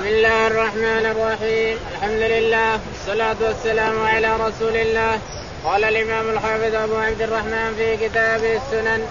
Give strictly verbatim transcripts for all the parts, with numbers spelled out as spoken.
بسم الله الرحمن الرحيم. الحمد لله والصلاة والسلام على رسول الله. قال الإمام الحافظ أبو عبد الرحمن في كتابه السنن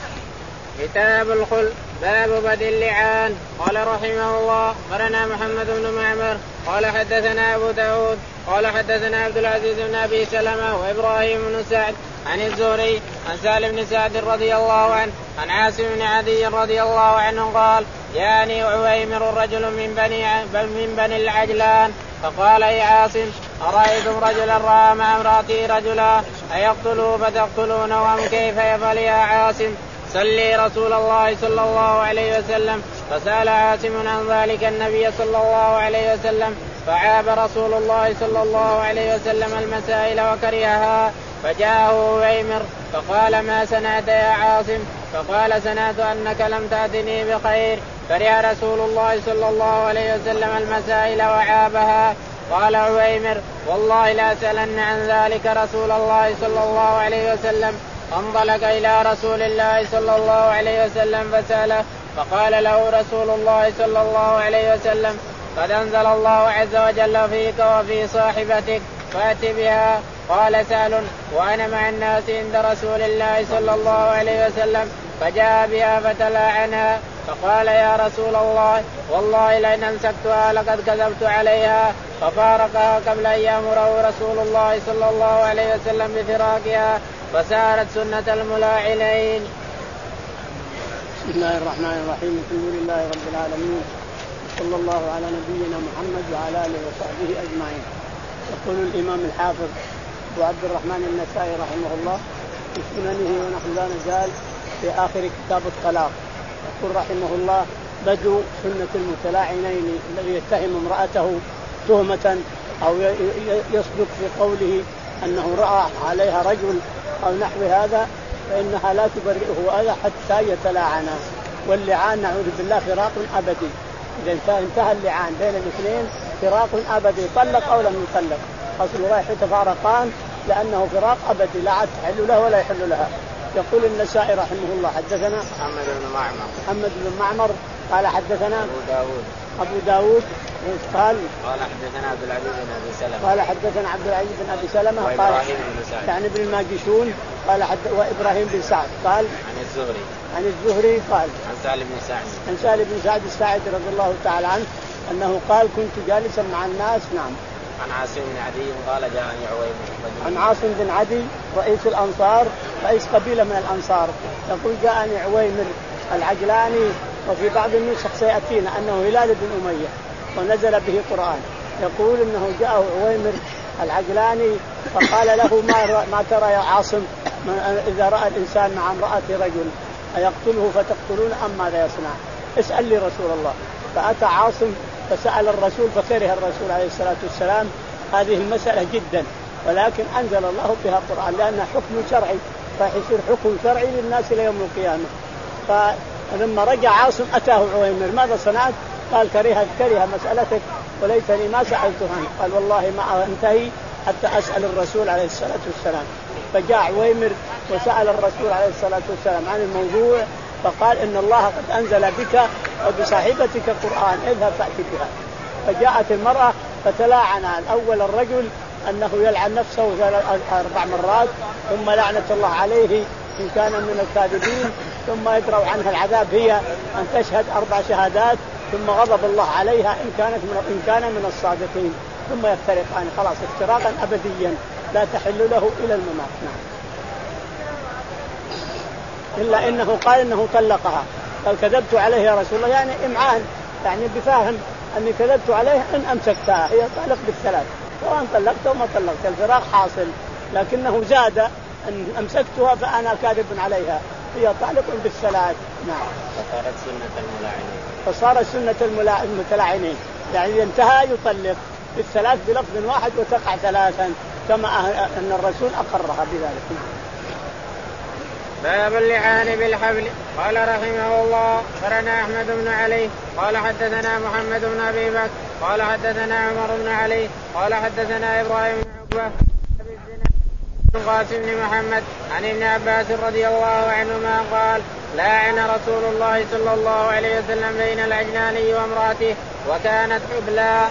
كتاب الخل باب بدء اللعان. قال رحمه الله أخبرنا محمد بن معمر قال حدثنا أبو داود قال حدثنا عبد العزيز بن أبي سلمة وإبراهيم بن سعد عن الزهري عن سالم بن سعد رضي الله عنه عن عاصم بن عدي رضي الله عنه قال يعني عويمر رجل من بني من بني العجلان فقال يا عاصم أرأيتم رجلا رأى مع امرأته رجلا أيقتلوا فتقتلون وهم كيف يفعل يا عاصم؟ صلي رسول الله صلى الله عليه وسلم. فسأل عاصم عن ذلك النبي صلى الله عليه وسلم فعاب رسول الله صلى الله عليه وسلم المسائل وكرهها. فجاءه عويمر فقال ما صنعت يا عاصم؟ فقال صنعت أنك لم تأتني بخير. كره رسول الله صلى الله عليه وسلم المسائل وعابها. قال عويمر والله لا أسألن عن ذلك رسول الله صلى الله عليه وسلم. انطلق إلى رسول الله صلى الله عليه وسلم فسأله فقال له رسول الله صلى الله عليه وسلم قد أنزل الله عز وجل فيك وفي صاحبتك فأت بها. قال سهل وأنا مع الناس عند رسول الله صلى الله عليه وسلم فجاء بها فتلاعنها. فقال يا رسول الله والله لئن أمسكتها لقد كذبت عليها. ففارقها قبل أن يأمره رسول الله صلى الله عليه وسلم بفراقها فسارت سنة الملاعنين. بسم الله الرحمن الرحيم. الحمد لله رب العالمين صلى الله على نبينا محمد وعلى آله وصحبه أجمعين. يقول الإمام الحافظ أبو عبد الرحمن النسائي رحمه الله في سننه ونحن لا نزال في آخر كتاب الطلاق. يقول رحمه الله بدء سنة المتلاعنين الذي يتهم امرأته تهمة أو يصدق في قوله أنه رأى عليها رجل أو نحو هذا فإنها لا تبرئه هذا حتى يتلاعنا. واللعان نعوذ بالله فراق أبدي. إذا انتهى اللعان بين الاثنين فراق أبدي طلق أو لم يطلق أصل رايح يتفارقان لأنه فراق أبدي لا عاد تحل له ولا يحل لها. يقول النسائي رحمه الله حدثنا محمد بن معمر محمد بن معمر قال حدثنا أبو داود أبو داود قال قال حدثنا عبد العزيز بن أبي سلمة قال حدثنا عبد العزيز بن أبي سلمة قال يعني ابن الماجشون قال حد وإبراهيم بن سعد قال عن الزهري عن الزهري قال عن سالم بن سعد عن سالم بن سعد الساعدي رضي الله تعالى عنه أنه قال كنت جالسا مع الناس. نعم. عن عاصم بن عدي قال جاءني عويمر. عن عاصم بن عدي رئيس الأنصار رئيس قبيلة من الأنصار يقول جاءني عويمر العجلاني وفي بعض النسخ سيأتينا أنه هلال بن أمية ونزل به قرآن. يقول إنه جاءه عويمر العجلاني فقال له ما, ما ترى يا عاصم إذا رأى الإنسان مع امرأة رجل أيقتله فتقتلون أم ماذا يصنع؟ اسأل لي رسول الله. فأتى عاصم فسأل الرسول فكره الرسول عليه الصلاة والسلام هذه المسألة جدا ولكن أنزل الله بها قرآن لأنها حكم شرعي فيصير حكم شرعي للناس ليوم القيامة. فلما رجع عاصم أتاه عويمر ماذا صنعت؟ قال كره كره مسألتك وليتني ما سألتها. قال والله ما أنتهي حتى أسأل الرسول عليه الصلاة والسلام. فجاء عويمر وسأل الرسول عليه الصلاة والسلام عن الموضوع فقال إن الله قد أنزل بك وبصاحبتك قرآن اذهب فأتي بها. فجاءت المرأة فتلاعنا الأول الرجل أنه يلعن نفسه أربع مرات ثم لعنة الله عليه إن كان من الكاذبين ثم يدرأ عنها العذاب هي أن تشهد أربع شهادات ثم غضب الله عليها إن كانت من إن كان من الصادقين ثم يفترقان خلاص افتراقا أبديا لا تحل له إلى الممات. نعم. إلا إنه قال إنه طلقها قال كذبت عليه يا رسول الله يعني إمعان يعني بفاهم أني كذبت عليه إن أمسكتها هي طالق بالثلاث سواء طلقت وما طلقت الفراق حاصل لكنه زاد أن أمسكتها فأنا كاذب عليها هي طالق بالثلاث. نعم. فصارت سنة الملاعنين فصارت سنة المتلاعنين يعني انتهى يطلق بالثلاث بلفظ واحد وتقع ثلاثا كما أن الرسول أقرها بذلك. باب اللعان بالحبل. قال رحمه الله أخبرنا أحمد بن علي قال حدثنا محمد بن أبي بكر قال حدثنا عمر بن علي قال حدثنا إبراهيم بن عقبة قاسم بن محمد عن ابن عباس رضي الله عنهما قال لاعن رسول الله صلى الله عليه وسلم بين العجلاني وامرأته وكانت حبلى.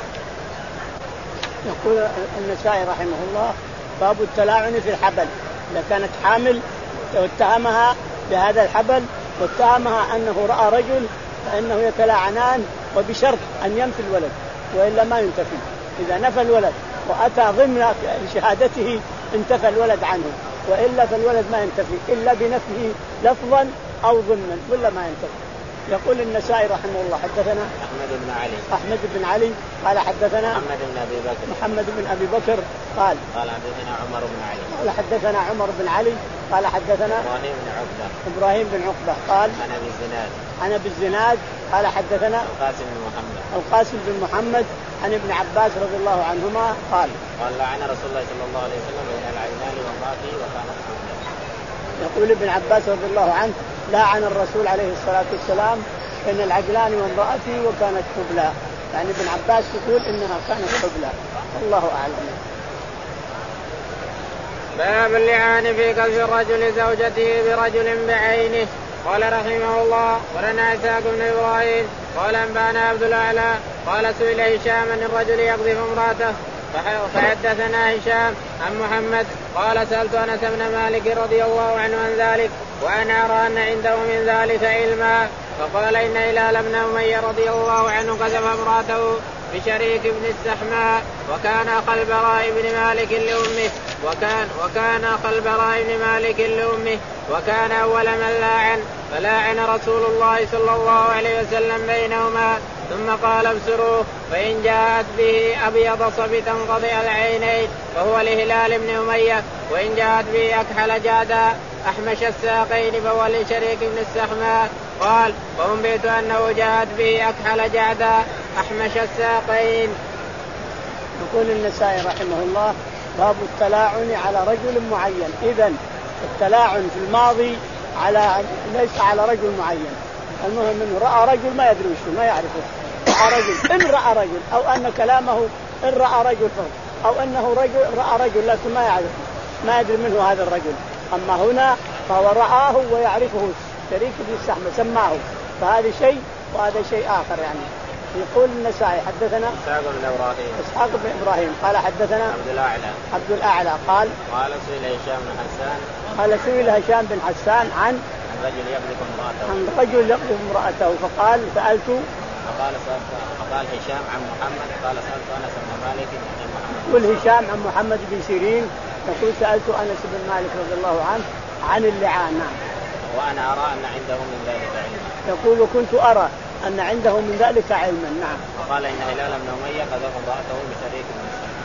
يقول النسائي رحمه الله باب التلاعن في الحبل. إذا كانت حامل واتهمها بهذا الحبل واتهمها أنه رأى رجل فإنه يتلاعنان وبشرط أن ينفي الولد وإلا ما ينتفي. إذا نفى الولد وأتى ضمن شهادته انتفى الولد عنه وإلا فالولد ما ينتفي إلا بنفيه لفظا أو ضمنا ولا ما ينتفي. يقول النسائي رحمه الله حدثنا أحمد بن علي أحمد بن علي قال حدثنا محمد بن أبي بكر محمد بن أبي بكر قال قال حدثنا عمر بن علي قال حدثنا عمر بن علي قال حدثنا إبراهيم بن عقبة إبراهيم بن عقبة قال عن أبي الزناد عن أبي الزناد قال حدثنا القاسم بن محمد القاسم بن محمد عن ابن عباس رضي الله عنهما قال قال لعن رسول الله صلى الله عليه وسلم بين العجلان وامرأته وكانت حبلى. يقول ابن عباس رضي الله عنه لعن الرسول عليه الصلاة والسلام بين العجلان وامرأته وكانت حبلى. يعني ابن عباس يقول إنها كانت حبلى الله أعلم. باب اللعان في قذف الرجل زوجته برجل بعينه. قال رحمه الله ولنا إسحاق بن إبراهيم قال أنبانا عبد الأعلى قال سئل هشام أن الرجل يقذف امرأته فحدثنا هشام عن محمد قال سألت أنس بن مالك رضي الله عنه عن ذلك وأنا أرى أن عنده من ذلك علما فقال إن هلال بن أمية رضي الله عنه قذف امرأته بشريك بن السحماء وكان أخا البراء بن مالك لأمه وكان وكان أخا البراء بن مالك لأمه وكان أول من لاعن فلاعن رسول الله صلى الله عليه وسلم بينهما ثم قال ابصروه فإن جاءت به أبيض صبتا قضي العينين فهو لهلال بن أمية وإن جاءت به أكحل جادا أحمش الساقين فهو لشريك بن السحماء. قال وأنبئت أنه جاءت به أكحل جادا أحمش الساقين. يقول النسائي رحمه الله باب التلاعن على رجل معين. إذن التلاعن في الماضي على ليس على رجل معين. المهم انه راى رجل ما يدري وش ما يعرفه راى رجل ان راى رجل او ان كلامه ان راى رجل او انه رجل راى رجل لكن ما يعرفه ما يدري منه هذا الرجل. اما هنا فهو رآه ويعرفه شريك بن السحمة سماه فهذا شيء وهذا شيء اخر. يعني يقول النسائي حدثنا إسحاق بن إبراهيم إسحاق بن إبراهيم قال حدثنا عبد الأعلى عبد الأعلى قال قال سئل هشام بن حسان قال سئل هشام بن حسان عن رجل يقذف امرأته عن رجل يقذف امرأته فقال سألت فقال فقال هشام عن محمد قال سألت أنس بن مالك عن محمد. يقول هشام عن محمد بن سيرين يقول سألت أنس بن مالك رضي الله عنه عن اللعان وأنا أرى أن عنده من ذلك علما. يقول وكنت أرى أن عنده من ذلك علما. نعم. وقال إن هلال بن أمية قذف امرأته بشريك بن السحماء.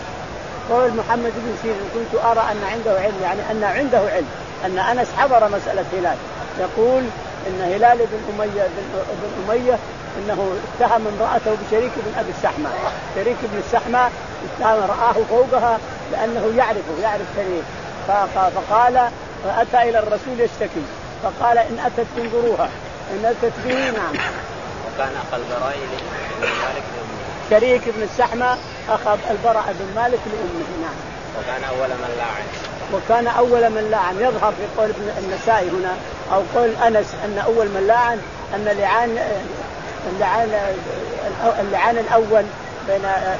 قول محمد بن سيرين كنت أرى أن عنده علم يعني أن عنده علم أن أنس حضر مسألة هلال. يقول إن هلال بن أمية بن أمية إنه اتهم امرأته بشريك بن أبي السحماء. شريك بن السحماء اتهم رآه فوقها لأنه يعرفه يعرف شريك فقال فأتى إلى الرسول يشتكي فقال إن أتت تنظروها إن أتت به. نعم. وكان أخا البراء بن مالك لأمه. شريك بن السحماء أخا البراء بن مالك لأمه. نعم. وكان أول من لاعن. وكان أول من لاعن. يظهر في قول ابن النسائي هنا أو قول أنس أن أول من لاعن أن اللعان اللعان اللعان الأول بين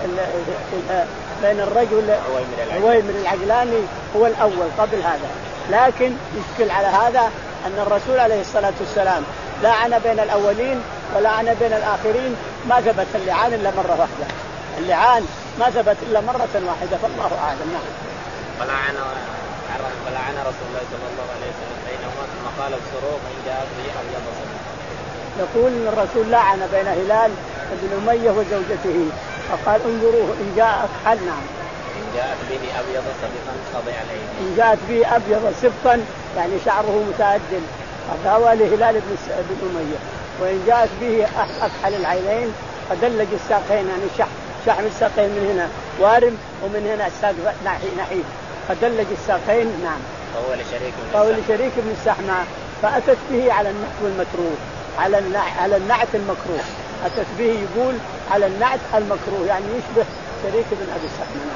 بين الرجل عويمر العجلاني هو الأول قبل هذا. لكن يشكل على هذا أن الرسول عليه الصلاة والسلام لعن بين الأولين ولعن بين الآخرين ما ثبت اللعان إلا مرة واحدة. اللعان ما ثبت إلا مرة واحدة فالله أعلم. نعم. فلعن فلعن رسول الله صلى الله عليه وسلم بينهما ثم قال ابصروا من جاء به أبيض صبتا. يقول ان الرسول لعن بين هلال بن أمية وزوجته فقال انظروه إن جاء أكحل. نعم. إن جاءت به أبيض صبتا قضي عليه. إن جاءت به أبيض سبطا يعني شعره متعدل فهو لهلال بن أمية. وإن جاءت به أكحل العينين فدلج الساقين يعني شح شحم الساقين من هنا وارم ومن هنا الساق نحيف فدلج الساقين. نعم. فهو لشريك فهو لشريك بن السحماء فأتت به على النحو المكروه على على النعت المكروه. أتت به يقول على النعت المكروه يعني يشبه شريك بن أبي السحماء.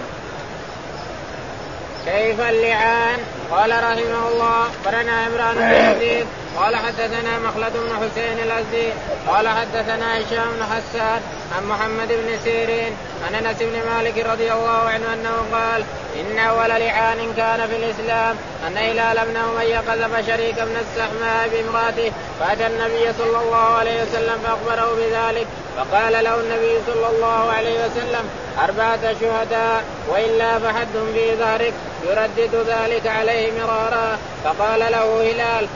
كيف اللعان؟ قال رحمه الله قرنا عمران بن يزيد قال حدثنا مخلد بن حسين الأزدي قال حدثنا هشام بن حسان عن محمد بن سيرين عن أنس بن مالك رضي الله عنه أنه قال إن أول لعان كان في الإسلام أن هلال بن أمية قذف شريك بن السحماء بامرأته فأتى النبي صلى الله عليه وسلم فأخبره بذلك فقال له النبي صلى الله عليه وسلم أربعة شهداء وإلا فحد في ظهرك يردد ذلك عليه مرارا. فقال له هلال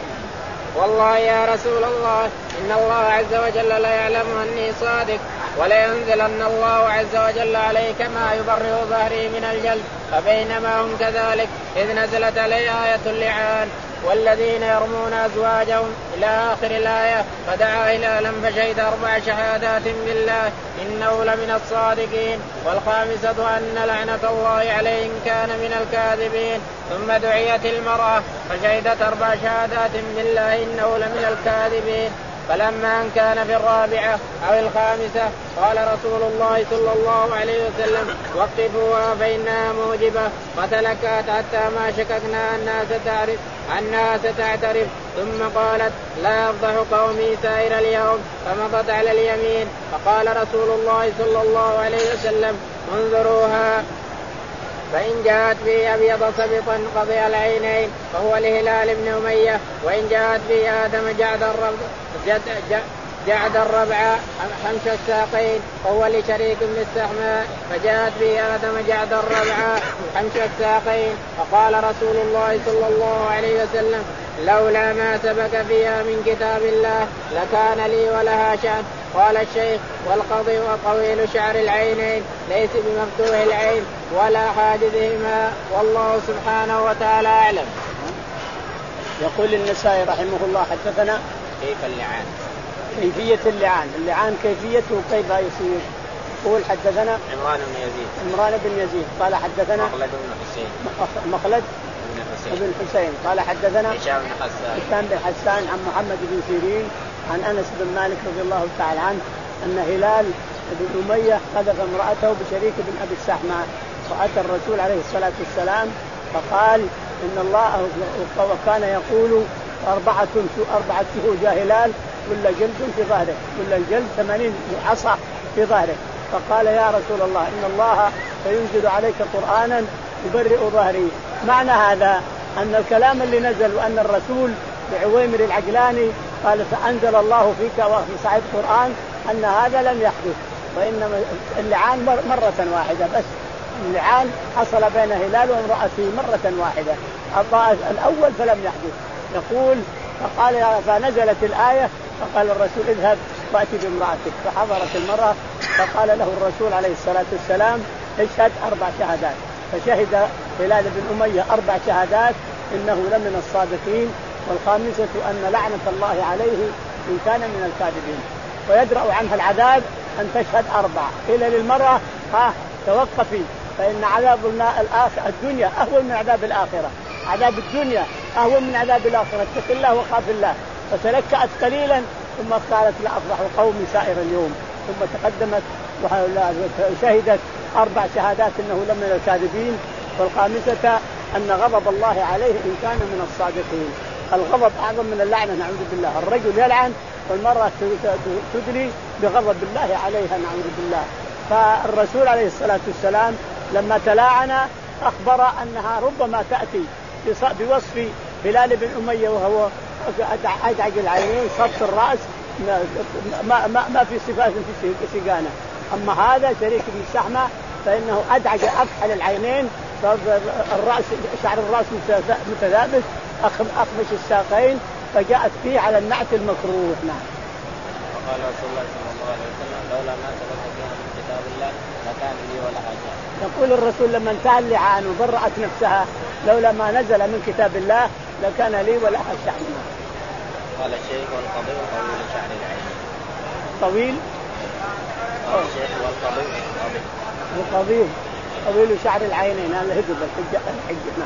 والله يا رسول الله إن الله عز وجل لا يعلم أني صادق ولينزلن الله عز وجل علي كما يبرئ ظهري من الجلد. فبينما هم كذلك إذ نزلت علي آية اللعان والذين يرمون أزواجهم إلى آخر الآية فدعا هلالا فشهد أربع شهادات بالله إنه لمن الصادقين والخامسة أن لعنة الله عليه إن كان من الكاذبين. ثم دعيت المرأة فشهدت أربع شهادات بالله إنه لمن الكاذبين. فلما أن كان في الرابعة أو الخامسة قال رسول الله صلى الله عليه وسلم وقفوها فإنها موجبة فتلكأت حتى ما شككنا أنها ستعرف أنها ستعترف. ثم قالت لا أفضح قومي سائر اليوم فمضت على اليمين. فقال رسول الله صلى الله عليه وسلم انظروها فإن جاءت به أبيض سبطا قضي العينين فهو لهلال بن أمية وإن جاءت به آدم جعد الربع جعد الربع حمش الساقين فهو لشريك بن السحماء فجاءت به آدم جعد الربع حمش الساقين. فقال رسول الله صلى الله عليه وسلم لولا ما سبك فيها من كتاب الله لكان لي ولها شأن. قال الشيخ والقضي وطويل شعر العينين ليس بمفتوح العين ولا حاجزهما والله سبحانه وتعالى أعلم. يقول النسائي رحمه الله حدثنا كيف اللعان كيفية اللعان اللعان كيفيته كيف يصير. يقول حدثنا عمران بن يزيد عمران بن يزيد قال حدثنا مخلد بن حسين مخلد بن حسين بن حسين قال حدثنا هشام بن حسان هشام بن حسان عن محمد بن سيرين عن أنس بن مالك رضي الله تعالى عنه أن هلال بن أمية قذف امرأته بشريك بن أبي السحماء فأتى الرسول عليه الصلاة والسلام فقال إن الله وكان يقول أربعة أربعة شهود هلال كل جلد في ظهره كل الجلد ثمانين عصا في ظهره. فقال يا رسول الله إن الله سينزل عليك قرآنا يبرئ ظهري. معنى هذا أن الكلام اللي نزل وأن الرسول بعويمر العجلاني قال فأنزل الله فيك وفي صحيح القرآن أن هذا لم يحدث وإنما اللعان مرة واحدة بس. اللعان حصل بين هلال وامرأته مرة واحدة الأول فلم يحدث. يقول فقال فنزلت الآية فقال الرسول اذهب وأتي بامرأتك. فحضرت المرأة فقال له الرسول عليه الصلاة والسلام اشهد أربع شهادات. فشهد هلال بن أمية أربع شهادات إنه لمن الصادقين والخامسة أن لعنة الله عليه إن كان من الكاذبين ويدرأ عنها العذاب أن تشهد أربع. قيل للمرأة ها توقفي فإن عذاب الدنيا أهون من عذاب الآخرة. عذاب الدنيا أهون من عذاب الآخرة اتق الله وخاف الله. فتلكأت قليلا ثم قالت لا أفضح قومي سائر اليوم ثم تقدمت وشهدت أربع شهادات إنه لمن الكاذبين والخامسة أن غضب الله عليه إن كان من الصادقين. الغضب أعظم من اللعنة نعوذ بالله. الرجل يلعن والمرأة تدلي بغضب الله عليها نعوذ بالله. فالرسول عليه الصلاة والسلام لما تلاعن أخبر أنها ربما تأتي بوصف هلال بن أمية وهو أدعج العينين صبت الرأس ما, ما, ما في صفات في سجانة. أما هذا شريك بن السحماء فإنه أدعج أكحل العينين الرأس شعر الرأس متذابس أخمش الساقين فجاءت فيه على النعت المكروه. نعم. وقال رسول الله صلى الله عليه وسلم لولا ما سبق فيها من كتاب الله لكان لي ولا حاجة. يقول الرسول لما انتهى اللعان وبرأت نفسها لولا ما نزل من كتاب الله لكان لي ولا حاجة. قال الشيخ والقضي طويل شعر العين. طويل قال الشيخ والقضي القضي طويل شعر العينين هذا هدب الحجة الحجة.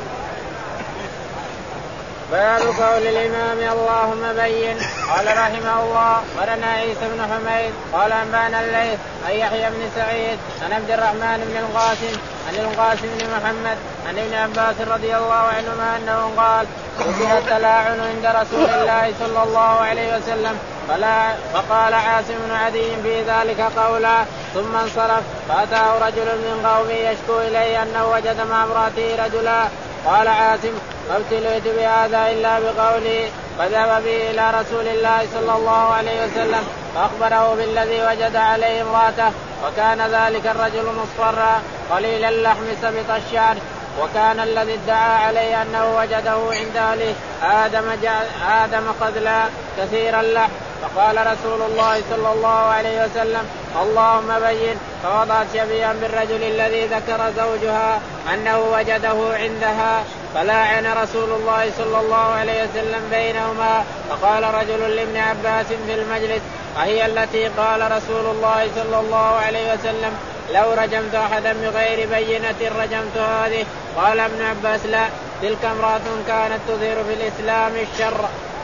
باب قول الإمام اللهم بين. قال رحمه الله ولنا عيسى بن حميد قال أنبانا الليث عن يحيى بن سعيد عن عبد الرحمن بن القاسم عن القاسم بن محمد عن ابن عباس رضي الله عنهما أنه قال ذكر التلاعن عند رسول الله صلى الله عليه وسلم فقال عاصم بن عدي في ذلك قولا ثم انصرف فأتاه رجل من قومه يشكو إليه أنه وجد مع امرأته رجلا قال عاصم ما ابتليت بهذا إلا بقوله فذهب به إلى رسول الله صلى الله عليه وسلم فأخبره بالذي وجد عليه امرأته وكان ذلك الرجل مصفرا قليل اللحم سبط الشعر وكان الذي ادعى عليه أنه وجده عند أهله آدم, آدم قذلا كثير اللحم فقال رسول الله صلى الله عليه وسلم اللهم بين فوضعت شبيها بالرجل الذي ذكر زوجها أنه وجده عندها فلاعن رسول الله صلى الله عليه وسلم بينهما فقال رجل لابن عباس في المجلس وهي التي قال رسول الله صلى الله عليه وسلم لو رجمت أحدا بغير بينة رجمت هذه قال ابن عباس لا تلك امرأة كانت تظهر في الإسلام الشر.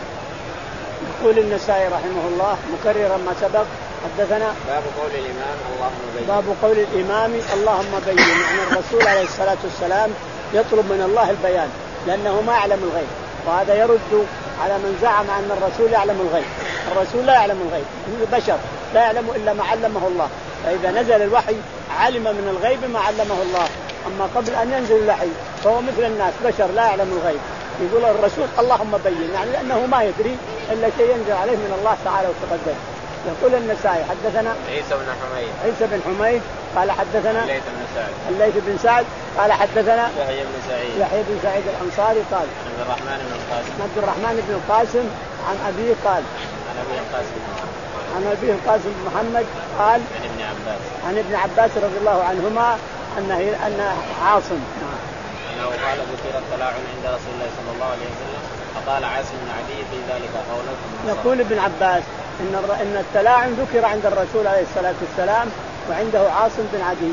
يقول النسائي رحمه الله مكررا ما سبق حدثنا باب قول الإمام اللهم بين باب قول الإمام اللهم بين يعني الرسول عليه الصلاة والسلام يطلب من الله البيان لأنه ما يعلم الغيب وهذا يرد على من زعم أن الرسول يعلم الغيب. الرسول لا يعلم الغيب بشر لا يعلم إلا ما علمه الله فإذا نزل الوحي علم من الغيب ما علمه الله أما قبل أن ينزل الوحي فهو مثل الناس بشر لا يعلم الغيب. يقول الرسول اللهم بين يعني لأنه ما يدري إلا شيء ينزل عليه من الله تعالى وتقدم. يقول النسائي حدثنا عيسى بن حميد عيسى بن حميد قال حدثنا الليث بن سعد الليث بن سعد قال حدثنا يحيى بن سعيد يحيى بن سعيد الأنصاري قال عبد الرحمن بن القاسم عبد الرحمن بن القاسم عن أبيه قال عن أبيه القاسم عن أبيه القاسم بن محمد قال عن ابن عباس عن ابن عباس رضي الله عنهما أنه أن عاصم أنه قال ذكر التلاعن عند رسول الله صلى الله عليه وسلم فقال عاصم بن عدي في ذلك قوله. يقول ابن عباس إن ان التلاعن ذكر عند الرسول عليه الصلاة والسلام وعنده عاصم بن عدي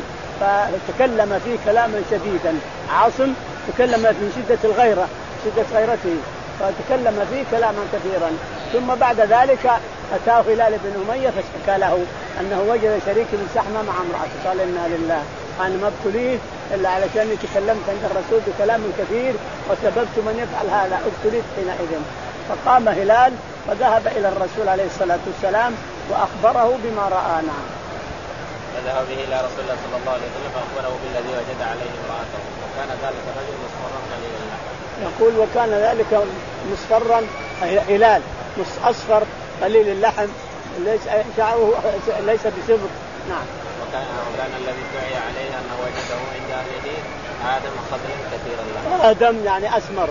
فتكلم فيه كلاما شديدا. عاصم تكلم في شدة الغيرة شدة غيرته فتكلم فيه كلاما كثيرا ثم بعد ذلك أتاه هلال بن أمية فاشتكى له أنه وجد شريك من سحمة مع امرأته قال إنا لله أنا ما ابتليت إلا علشان تكلمت عند الرسول بكلام كثير وسببت من يفعل هذا ابتليت حينئذ. فقام هلال وذهب إلى الرسول عليه الصلاة والسلام وأخبره بما رأى. نعم فذهب به إلى رسول الله صلى الله عليه وسلم فأخبره بالذي وجد عليه امرأته وكان ذلك الرجل مصفرا قليل اللحم. يقول وكان ذلك مصفرا هلال أصفر قليل اللحم ليس شعره ليس بسبط. نعم وكان, وكان الذي دعي عليه أنه وجده عند أهله آدم خضر كثير اللحم. آدم يعني أسمر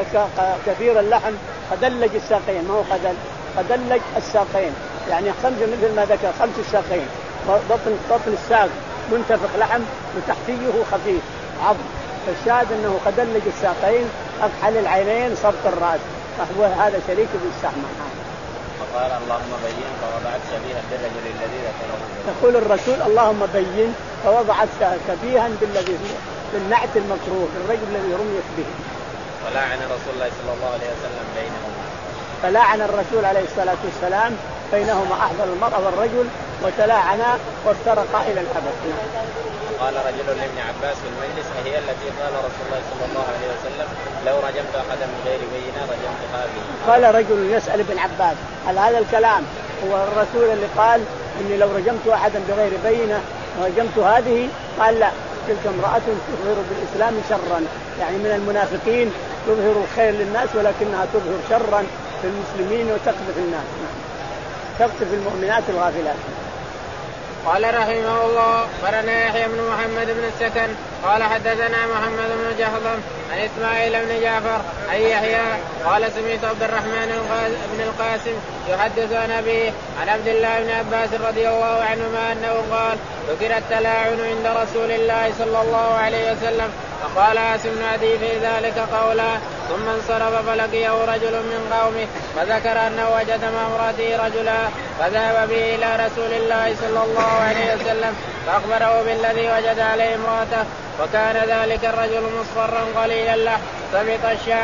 كثير اللحم خدلج الساقين ما هو خدل خدلج الساقين يعني خمسة مثل ما ذكر خمس الساقين بطن بطن الساق منتفخ لحم وتحتيه خفيف عظم فالشاهد أنه خدلج الساقين أكحل العينين صبط الرأس فهو هذا شريك بالسحمة. فقال اللهم بين فوضعت شبيها بالرجل الذي ذكره. يقول الرسول اللهم بين فوضعت شبيها بالذي بالنعت المكروه بالرجل الذي رميت به. ولعن رسول الله صلى الله عليه وسلم بينهما. فلعن الرسول عليه الصلاة والسلام بينهما أحضر المرأة والرجل وتلاعنا وافترقا إلى الأبد. قال رجل لابن عباس في المجلس هي التي قال رسول الله صلى الله عليه وسلم لو رجمت أحدا من غير بينة رجمت هذه. قال رجل يسأل ابن عباس هل هذا الكلام هو الرسول اللي قال إني لو رجمت أحدا بغير بينة رجمت هذه؟ قال لا تلك امرأة تظهر بالإسلام شرا يعني من المنافقين تظهر الخير للناس ولكنها تظهر شرا في المسلمين وتقذف الناس تقذف المؤمنات الغافلات. قال رحمه الله أخبرنا يحيى بن محمد بن السكن قال حدثنا محمد بن جهضم عن إسماعيل بن جعفر عن يحيى قال سمعت عبد الرحمن بن القاسم يحدث عن أبيه عن عبد الله بن عباس رضي الله عنهما أنه قال ذكر التلاعن عند رسول الله صلى الله عليه وسلم فقال عاصم بن عدي في ذلك قولا ثم انصرف فلقيه رجل من قومه فذكر أنه وجد مع امرأته رجلا فذهب به إلى رسول الله صلى الله عليه وسلم فأخبره بالذي وجد عليه امرأته وكان ذلك الرجل مصفرا قليل اللحم سبط الشعر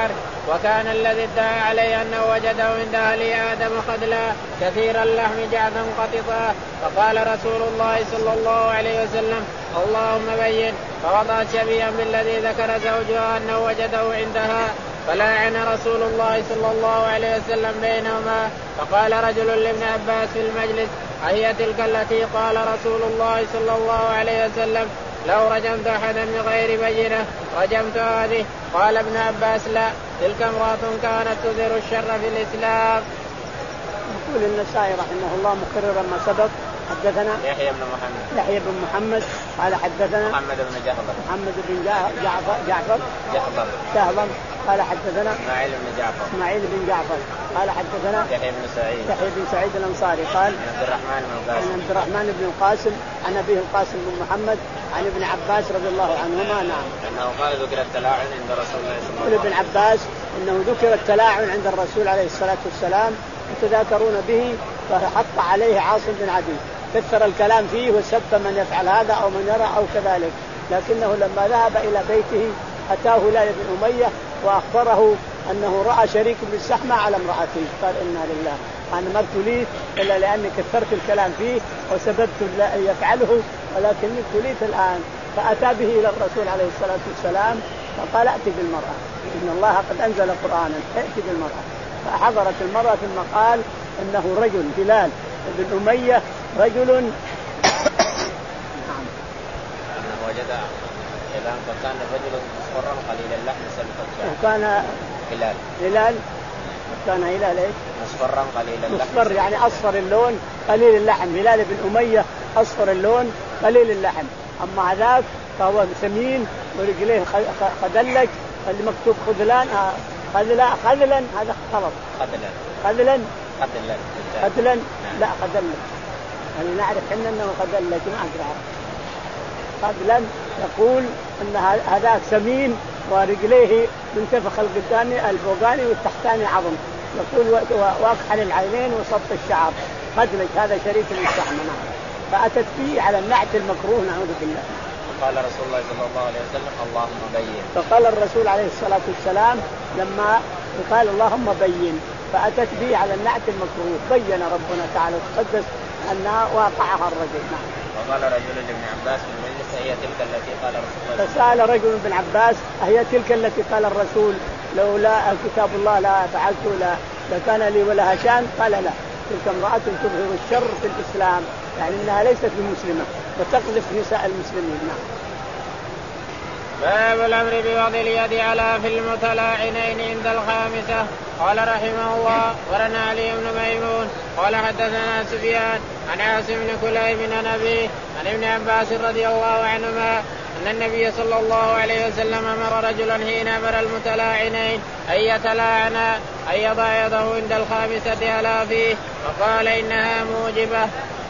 وكان الذي ادعى عليه أنه وجده عند أهل آدم خدلا كثير اللحم جعدا قططا. فقال رسول الله صلى الله عليه وسلم اللهم بين. فوضع شبيها بالذي ذكر زوجها أنه وجده عندها فلاعن رسول الله صلى الله عليه وسلم بينهما. فقال رجل لابن عباس في المجلس أهي تلك التي قال رسول الله صلى الله عليه وسلم لو رجمت أحدا بغير بينة رجمت هذه؟ قال ابن عباس لا تلك امرأة كانت تظهر الشر في الإسلام. يقول النسائي رحمه الله مكررا ما سبق حدثنا يحيى بن محمد يحيى بن محمد قال حدثنا محمد بن جعفر محمد بن جعفر جعفر جعفر جعفر قال حدثنا اسماعيل بن جعفر اسماعيل بن جعفر قال حدثنا يحيى بن سعيد يحيى بن سعيد الانصاري قال عبد الرحمن بن القاسم عن عبد الرحمن بن القاسم عن ابيه القاسم بن محمد عن ابن عباس رضي الله عنهما نعم انه قال ذكر التلاعن عند رسول الله صلى الله عليه وسلم. ابن عباس انه ذكر التلاعن عند الرسول عليه الصلاه والسلام يتذاكرون به فحط عليه عاصم بن عدي كثر الكلام فيه وسب من يفعل هذا او من يرى او كذلك. لكنه لما ذهب الى بيته اتاه هلال بن اميه واخبره انه راى شريك بالسحمه على امراته قال انا لله انا ما ابتليت الا لاني كثرت الكلام فيه وسببت ان يفعله ولكني ابتليت الان. فاتى به الى الرسول عليه الصلاه والسلام فقال ائت بالمراه ان الله قد انزل قرانا ائت بالمراه. فحضرت المراه ثم قال انه رجل هلال بن اميه رجل نعم انه وجد هلال فكان الرجل مصفرا قليل اللحم سلفا وكان هلال هلال كان هلال ايش؟ مصفرا قليل اللحم مصفر يعني اصفر اللون قليل اللحم. هلال بن اميه اصفر اللون قليل اللحم. اما هذاك فهو سمين ورجليه خدلج اللي مكتوب خذلان خذلا خذلا هذا غلط خذلا خذلا خذلا خذلا لا خذلا يعني نعرف حنا انه خذلج ما اقدر خذلا يقول ان هذاك سمين ورجليه منتفخ القدامي الفوقاني والتحتاني عظم يقول واكحل العينين وسط الشعر خدلج هذا شريك للسحمة. فأتت فيه على النعت المكروه نعوذ بالله. قال رسول الله صلى الله عليه وسلم اللهم بين. فقال الرسول عليه الصلاة والسلام لما قال اللهم بين فأتت به على النعت المكروه بين ربنا تعالى وتقدس أنها واقعها الرجل. نعم. وقال رجل لابن عباس في المجلس هي تلك التي قال رسول الله. فسأل رجل ابن عباس هي تلك التي قال الرسول لولا كتاب الله لا فعلت لا لكان لي ولها شان؟ قال لا تلك امرأة تظهر الشر في الإسلام يعني انها ليست بمسلمة وتقذف نساء المسلمين. نعم. باب الامر بوضع اليد على في المتلاعنين عند الخامسة. قال رحمه الله ورنا علي بن ميمون قال حدثنا سفيان عن عاصم بن كليب عن أبيه عن ابن عباس رضي الله عنهما أن النبي صلى الله عليه وسلم أمر رجلا حين أمر المتلاعنين أن يتلاعنا أن يضع يده عند الخامسة على فيه فقال إنها موجبة.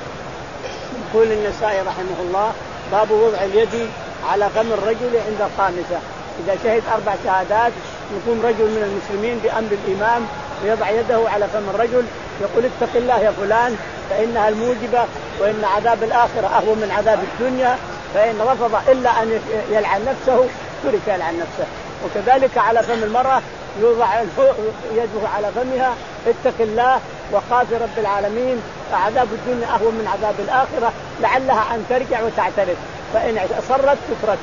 يقول النسائي رحمه الله باب وضع اليد على فم الرجل عند الخامسة. إذا شهد أربع شهادات يقوم رجل من المسلمين بأمر الإمام ويضع يده على فم الرجل يقول اتق الله يا فلان فإنها الموجبة وإن عذاب الآخرة أهون من عذاب الدنيا فإن رفض إلا أن يلعن نفسه ترك يلعن نفسه. وكذلك على فم المرأة يوضع يده على فمها اتق الله وخاف رب العالمين فعذاب الدنيا أهون من عذاب الآخرة لعلها أن ترجع وتعترف فإن أصرت تترك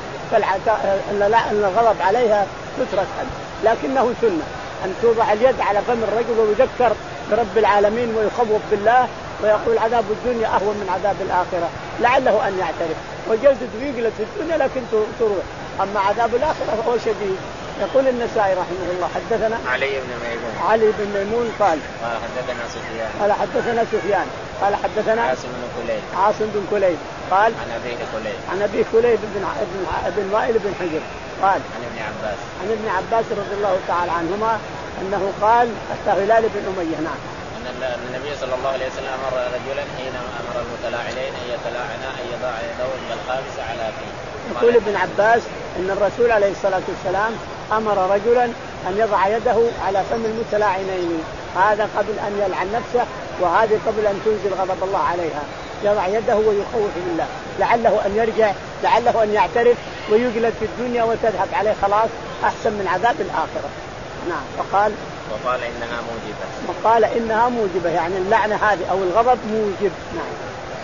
فإن الغضب عليها تترك. لكنه سنة أن توضع اليد على فم الرجل ويذكر برب العالمين ويخوف بالله ويقول عذاب الدنيا أهون من عذاب الآخرة لعله أن يعترف وجلد ويجلد في الدنيا لكن تروح. أما عذاب الآخرة فهو شديد. يقول النسائي رحمه الله حدثنا علي بن ميمون علي بن ميمون قال قال حدثنا سفيان قال حدثنا سفيان قال حدثنا عاصم بن كليب عاصم بن كليب قال عن أبيه كليب عن أبي كليب بن ابن وائل بن حجر قال عن ابن عباس عن ابن عباس رضي الله تعالى عنهما أنه قال حتى هلال بن أمية نعم أن النبي صلى الله عليه وسلم أمر رجلا حين أمر المتلاعنين أن يتلاعنا أن يضع يده عند الخامس على فيه. يقول ابن عباس أن الرسول عليه الصلاة والسلام أمر رجلا أن يضع يده على فم المتلاعنين هذا قبل أن يلعن نفسه وهذه قبل أن تنزل غضب الله عليها يضع يده ويخوف بالله لعله أن يرجع لعله أن يعترف ويجلد في الدنيا وتذهب عليه خلاص أحسن من عذاب الآخرة. نعم. وقال وقال إنها موجبة. وقال إنها موجبة يعني اللعنة هذه أو الغضب موجب. نعم.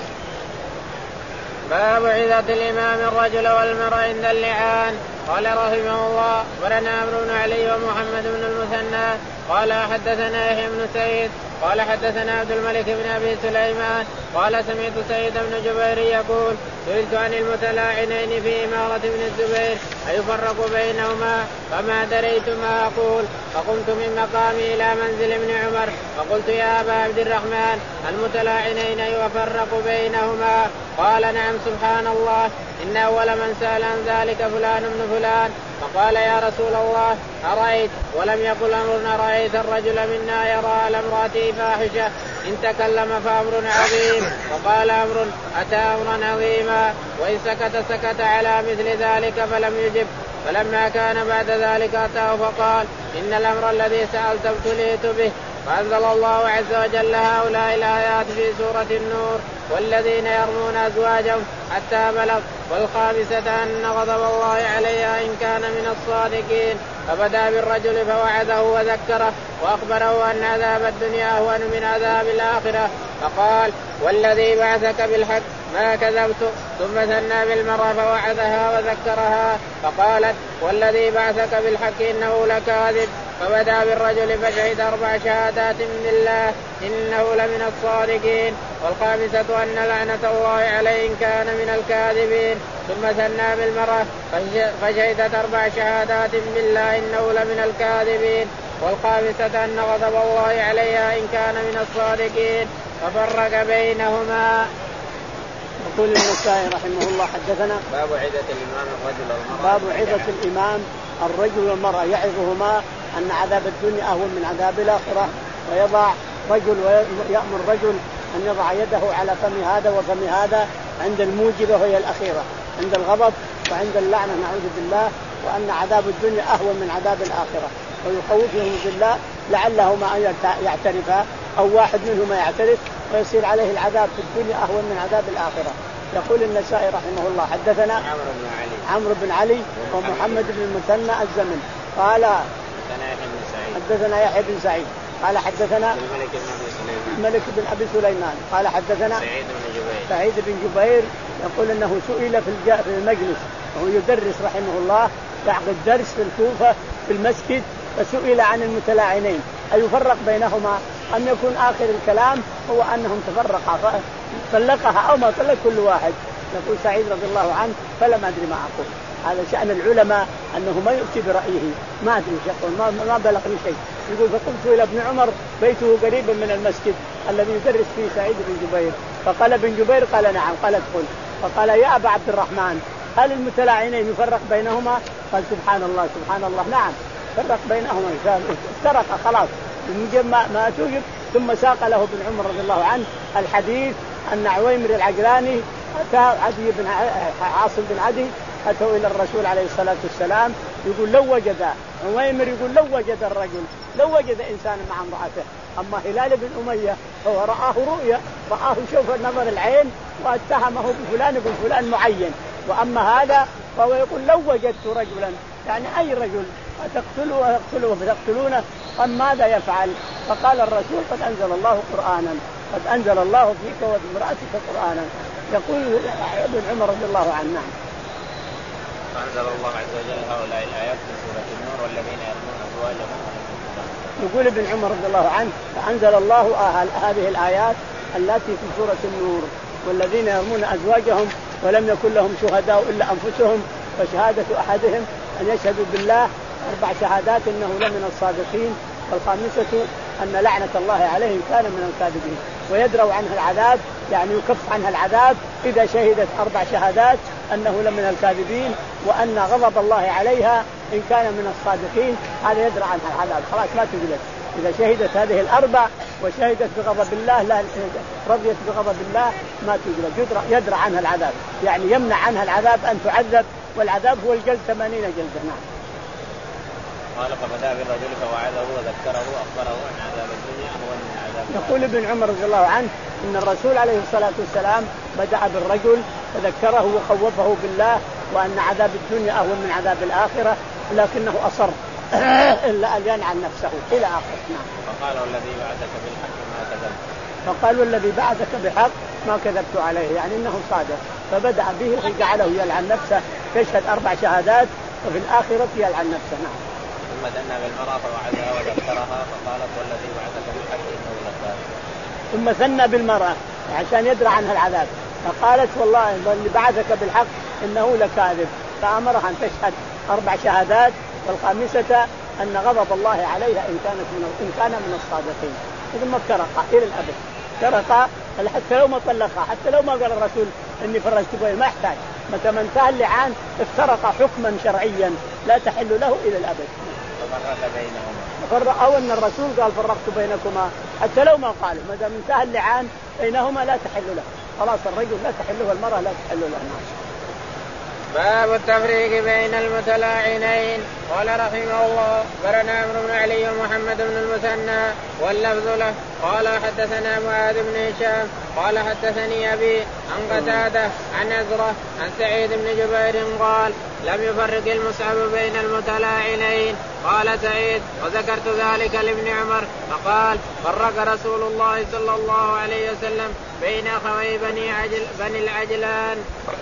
باب عظة الإمام الرجل والمرأة عند اللعان. قال رحمه الله ولنا عمرو بن علي ومحمد بن المثنى قال حدثنا يحيى بن سعيد قال حدثنا عبد الملك بن أبي سليمان قال سمعت سعيد بن جبير يقول سئلت عن المتلاعنين في إمارة ابن الزبير أيفرق بينهما فما دريت ما أقول فقمت من مقامي إلى منزل ابن عمر فقلت يا أبا عبد الرحمن المتلاعنين يفرق بينهما قال نعم سبحان الله إن أول من سأل عن ذلك فلان بن فلان فقال يا رسول الله أرأيت ولم يقل أمر أرأيت الرجل منا يرى على امرأته فاحشة إن تكلم فأمر عظيم وقال أمر أتى أمرا عظيما وإن سكت سكت على مثل ذلك فلم يجب فلما كان بعد ذلك أتاه فقال إن الأمر الذي سألت ابتليت به فأنزل الله عز وجل هؤلاء الآيات في سورة النور والذين يرمون أزواجهم حتى بلغ والخامسة أن غضب الله عليها إن كان من الصادقين فبدأ بالرجل فوعده وذكره وأخبره أن عذاب الدنيا أهون من عذاب الآخرة فقال والذي بعثك بالحق ما كذبت ثم ثنى بالمرأة فوعدها وذكرها فقالت والذي بعثك بالحق إنه لكاذب فبدأ بالرجل فشهد أربع شهادات بالله إنه لمن الصادقين والخامسة أن لعنة الله عليه إن كان من الكاذبين ثم ثنى بالمرأة فشهدت أربع شهادات بالله إنه لمن الكاذبين والخامسة أن غضب الله عليها إن كان من الصادقين ففرق بينهما. يقول النسائي رحمه الله حدثنا باب عظة الإمام الرجل والمرأة. باب عظة الإمام الرجل والمرأة يعظهما أن عذاب الدنيا أهون من عذاب الآخرة ويضع رجل ويأمر رجل أن يضع يده على فم هذا وفم هذا عند الموجبة وهي الأخيرة عند الغضب وعند اللعنة نعوذ بالله وأن عذاب الدنيا أهون من عذاب الآخرة ويخوفهم بالله لعلهما أن يعترفا أو واحد منهما يعترف ويصير عليه العذاب في الدنيا أهون من عذاب الآخرة. يقول النسائي رحمه الله حدثنا عمرو بن علي عمرو بن علي ومحمد بن المثنى الزمن قال حدثنا يحيى بن سعيد قال حدثنا الملك بن أبي سليمان الملك بن أبي سليمان قال حدثنا سعيد بن جبير سعيد بن جبير يقول أنه سئل في المجلس وهو يدرس رحمه الله يعقد درس في الكوفة في المسجد فسئل عن المتلاعنين أيفرق بينهما أم يكون آخر الكلام هو أنهم تفرقا طلقها أو ما طلق كل واحد. يقول سعيد رضي الله عنه فلم أدري ما أقول. هذا شأن العلماء أنه ما يؤتي برأيه ما أدري يقول ما, ما بلغني شيء. يقول فقلت إلى ابن عمر بيته قريبا من المسجد الذي يدرس فيه سعيد بن جبير فقال ابن جبير قال نعم قال ادخل فقال يا أبا عبد الرحمن هل المتلاعنين يفرق بينهما؟ قال سبحان الله سبحان الله نعم فرق بينهما افترق خلاص ما, ما توجب. ثم ساق له ابن عمر رضي الله عنه الحديث أن عويمر العجلاني أتى عدي بن عاصم بن عدي أتوا إلى الرسول عليه الصلاة والسلام يقول لو وجد عويمر يقول لو وجد الرجل لو وجد إنسان مع امرأته. أما هلال بن أمية هو رآه رؤيا رآه شوف نظر العين واتهمه بفلان يقول فلان معين. وأما هذا فهو يقول لو وجدت رجلا يعني أي رجل تقتلوا ويقتلوا فتقتلونه أم ماذا يفعل؟ فقال الرسول قد أنزل الله قرآنا قد أنزل الله فيك وفي امرأتك قرآنا. يقول ابن عمر رضي الله عنه نعم أنزل الله عز وجل هؤلاء الآيات في سورة النور والذين يرمون أزواجهم. يقول ابن عمر رضي الله عنه فأنزل الله هذه الآيات التي في سورة النور والذين يرمون أزواجهم ولم يكن لهم شهداء إلا أنفسهم فشهادة أحدهم أن يشهدوا بالله أربع شهادات إنه لمن الصادقين والخامسة أن لعنة الله عليه كان من الكاذبين ويدروا عنها العذاب يعني يكف عنها العذاب إذا شهدت أربع شهادات أنه لمن الكاذبين وأن غضب الله عليها إن كان من الصادقين هذا يدرى عنها العذاب خلاص ما تجلس. إذا شهدت هذه الأربع وشهدت بغضب الله لا رضيت بغضب الله ما تجلس يدرى, يدرى عنها العذاب يعني يمنع عنها العذاب أن تعذب والعذاب هو الجلد ثمانين جلدة. نعم. قال فبدأ بالرجل فوعده وذكره وأخبره أن عذاب الدنيا هو من عذاب. يقول ابن عمر رضي الله عنه إن الرسول عليه الصلاة والسلام بدأ بالرجل فذكره وخوفه بالله وأن عذاب الدنيا أهون من عذاب الآخرة لكنه أصر إلا أن ينعم نفسه إلى آخر. نعم. فقال والذي بعثك بالحق ما كذبت. فقال والذي بعثك بحق ما كذبت عليه، يعني إنه صادق. فبدأ به وجعله يلعن نفسه، يشهد أربع شهادات وفي الآخرة يلعن نفسه. نعم. ثم دنا بالمرأة فوعدها وذكرها فقالت والذي بعثك بالحق إنه لكاذب. ثم ثنى بالمرأة عشان يدرى عنها العذاب، فقالت والله اللي بعثك بالحق إنه لكاذب، فأمرها أن تشهد أربع شهادات والخامسة أن غضب الله عليها إن كانت من إن كان من الصادقين. ثم افترقا إلى الأبد، افترقا حتى لو ما طلقها، حتى لو ما قال الرسول إني فرجت بين، ما يحتاج، متى ما انتهى اللعان افترقا حكما شرعيا لا تحل له إلى الأبد. ففرق بينهما. فرق أو أن الرسول قال فرقت بينكما، حتى لو ما قالوا ما دام انتهى اللعان بينهما لا تحل له، خلاص الرجل لا تحل له والمرأة لا تحل له. باب التفريق بين المتلاعنين. قال رحمه الله برنا عمرو بن علي ومحمد بن المثنى واللفظ له قال حدثنا معاذ بن هشام قال حدثني أبي عن قتادة عن أزرة عن سعيد بن جبير قال لم يفرق المصعب بين المتلاعنين. قال سعيد وذكرت ذلك لابن عمر فقال فرق رسول الله صلى الله عليه وسلم بين أخوي بني, عجل بني العجلان.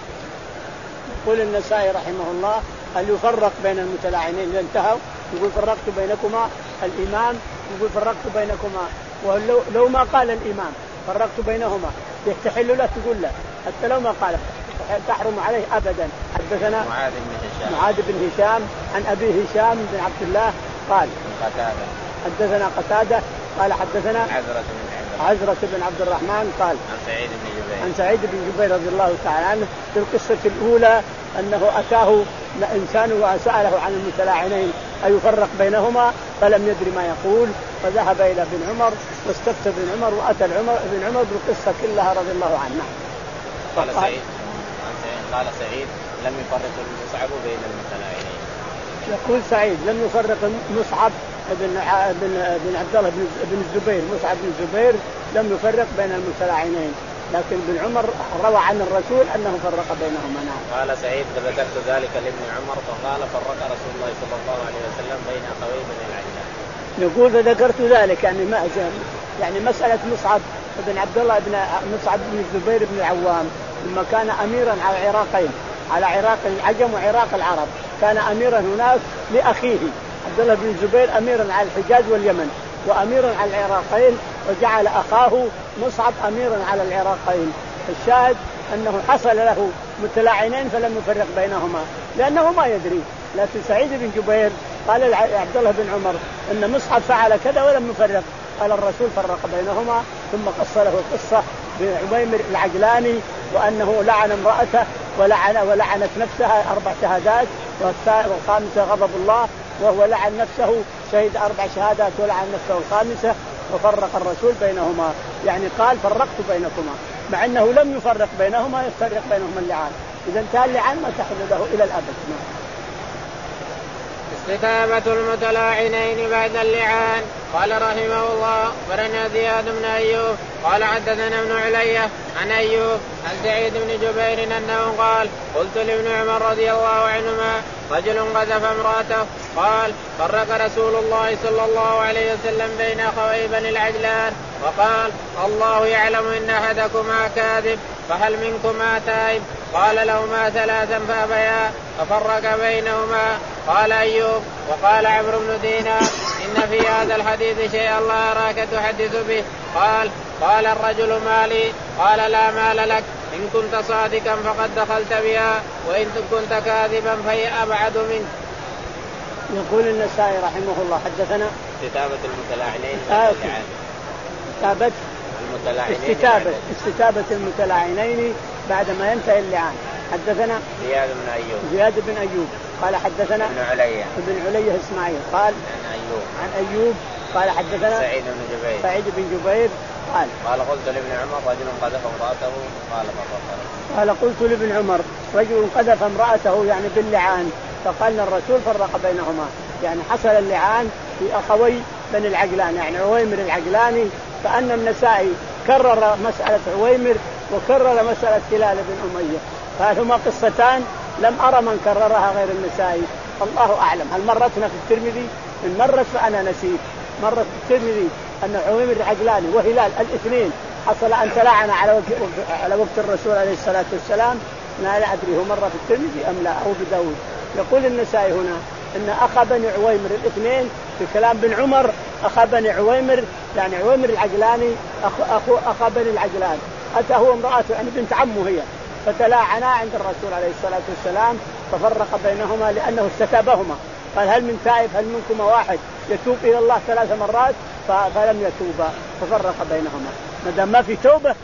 يقول النسائي رحمه الله هل يفرق بين المتلاعنين إذا انتهوا؟ يقول فرقت بينكما الإمام، يقول فرقت بينكما، ولو لو ما قال الإمام فرقت بينهما يستحل له تقول له، حتى لو ما قال تحرم عليه أبدا. حدثنا معاذ بن هشام معاذ بن هشام عن أبي هشام بن عبد الله قال قتادة حدثنا قتادة قال حدثنا عزرة بن عزرة بن عبد الرحمن قال عن سعيد بن جبير عن سعيد بن جبير رضي الله تعالى عنه في القصة الأولى أنه أتاه إنسان وسأله عن المتلاعنين أيفرق بينهما فلم يدري ما يقول، فذهب إلى ابن عمر واستفتى ابن عمر وأتى العمر ابن عمر بالقصة كلها رضي الله عنه. قال سعيد قال سعيد لم يفرق المصعب بين المتلاعنين. يقول سعيد لم يفرق مصعب بن بن عبد الله بن الزبير مصعب بن الزبير لم يفرق بين المتلاعنين، لكن ابن عمر روى عن الرسول أنه فرق بينهما. نعم. قال سعيد ذكرت ذلك لابن عمر فقال فرق رسول الله صلى الله عليه وسلم بين أخوي بني العجلان. يقول فذكرت ذلك يعني ما يعني مسألة مصعب بن عبد الله بن مصعب بن الزبير بن العوام لما كان أميرا على العراقين، على عراق العجم وعراق العرب، كان أميرا هناك لأخيه عبد الله بن الزبير أميرا على الحجاز واليمن وأميرا على العراقين، وجعل أخاه مصعب أميرا على العراقين. الشاهد أنه حصل له متلاعنين فلم يفرق بينهما لأنه ما يدري، لكن سعيد بن جبير قال عبد الله بن عمر أن مصعب فعل كذا ولم يفرق، قال الرسول فرق بينهما، ثم قص له قصة بعميمر العجلاني وأنه لعن امرأته ولعن ولعنت نفسها أربع شهادات والخامسة غضب الله، وهو لعن نفسه شهد أربع شهادات ولعن نفسه الخامسة وفرق الرسول بينهما، يعني قال فرقت بينكما، مع أنه لم يفرق بينهما يفرق بينهما اللعان، إذا انتهى اللعان ما تحل له إلى الأبد. استتابة المتلاعنين بعد اللعان. قال رحمه الله برنا زياد بن أيوب قال حدثنا ابن علية عن أيوب عن سعيد بن جبير أنه قال قلت لابن عمر رضي الله عنهما رجل قذف امرأته قال فرق رسول الله صلى الله عليه وسلم بين أخوي بني العجلان وقال الله يعلم إن أحدكما كاذب فهل منكما تائب؟ قال لهما ثلاثا فأبيا ففرق بينهما. قال أيوب وقال عمرو بن دينار إن في هذا الحديث شيئا لا أراك تحدث به. قال قال الرجل مالي؟ قال لا مال لك، إن كنت صادقا فقد دخلت بها وإن كنت كاذبا فهي أبعد منك. يقول النسائي رحمه الله حدثنا استتابة المتلاعنين استتابة المتلاعنين استتابة استتابة المتلاعنين بعد ما ينتهي اللعان. حدثنا زياد بن أيوب زياد بن أيوب قال حدثنا ابن علية ابن علية إسماعيل قال عن أيوب عن أيوب قال حدثنا سعيد بن جبير سعيد بن جبير قال قال قلت لابن عمر رجل قذف امرأته قال فرق قال قلت لابن عمر رجل قذف امرأته يعني باللعان، فقال الرسول فرق بينهما، يعني حصل اللعان في أخوي بن العجلان يعني عويمر العجلاني، فأن النسائي كرر مسألة عويمر وكرر مسألة هلال بن أمية، فهما قصتان لم أرى من كررها غير النسائي، الله أعلم. هل مرتنا في الترمذي؟ إن مرت فأنا نسيت. مرت في الترمذي أن عويمر العجلاني وهلال الاثنين حصل أن تلاعن على وقت, على وقت الرسول عليه الصلاة والسلام. أنا لا أدري هو مرة في الترمذي أم لا أو بداود. يقول النسائي هنا إن أخى بني عويمر الاثنين في كلام بن عمر أخى بني عويمر يعني عويمر العجلاني أخو أخو أخى بني العجلان أتى هو امرأته يعني بنت عمه هي فتلاعنا عند الرسول عليه الصلاة والسلام ففرق بينهما لأنه استتابهما قال هل من تائب هل منكم واحد يتوب إلى الله ثلاث مرات فلم يتوبا ففرق بينهما. ما دام ما في توبة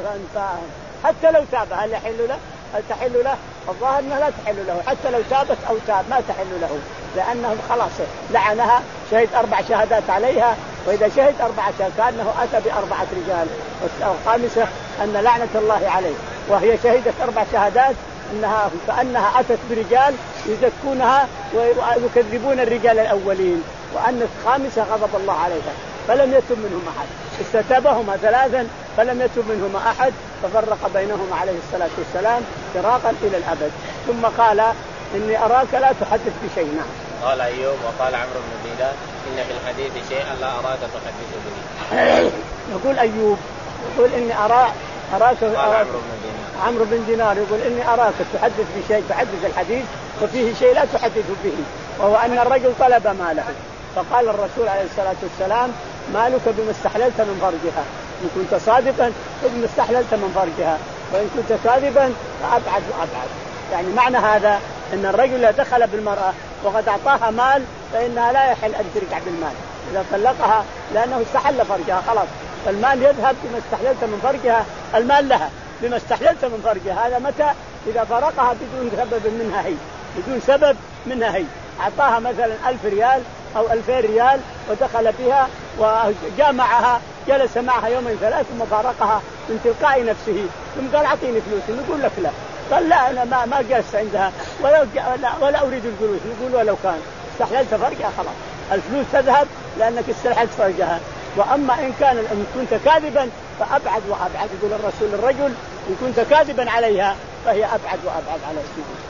حتى لو تاب هل يحل له؟ هل تحل له؟ الظاهر أنها لا تحل له حتى لو تابت أو تاب ما تحل له لأنه خلاص لعنها شهد أربع شهادات عليها وإذا شهد أربع شهادات كأنه أتى بأربعة رجال. والخامسة أن لعنة الله عليه وهي شهدت أربع شهادات إنها كأنها أتت برجال يزكونها ويكذبون الرجال الأولين وأن الخامسة غضب الله عليها فلم يتب منهم أحد. استتابهما ثلاثا فلم يتب منهما أحد ففرق بينهما عليه الصلاة والسلام فراقا إلى الأبد. ثم قال إني أراك لا تحدث بشيء. نعم. قال أيوب وقال عمرو بن دينار إن في الحديث شيئا لا أراك تحدث به. يقول أيوب يقول إني أرى أراك أراك عمرو بن دينار يقول إني أراك تحدث بشيء تحدث الحديث وفيه شيء لا تحدث به وهو أن الرجل طلب ماله فقال الرسول عليه الصلاة والسلام مالك بما استحللت من فرجها إن كنت صادقا فبما استحللت من فرجها وإن كنت كاذبا فأبعد وأبعد. يعني معنى هذا أن الرجل لا دخل بالمرأة وقد أعطاها مال فإنها لا يحل أن ترجع بالمال إذا طلقها لأنه استحل فرجها خلاص فالمال يذهب بما استحللت من فرجها المال لها بما استحللت من فرجها. هذا متى؟ إذا فرقها بدون سبب منها هي بدون سبب منها هي أعطاها مثلا ألف ريال أو ألفين ريال ودخل بها وجامعها جلس معها يومين ثلاث ثم فارقها من تلقاء نفسه ثم قال أعطيني فلوس نقول لك لا قال لا أنا ما ما جلست عندها ولا ولا أريد الجلوس نقول ولو كان استحللت فرجها خلاص الفلوس تذهب لأنك استحللت فرجها. وأما إن كان إن كنت كاذبا فأبعد وأبعد. يقول الرسول الرجل إن كنت كاذبا عليها فهي أبعد وأبعد على اسمه.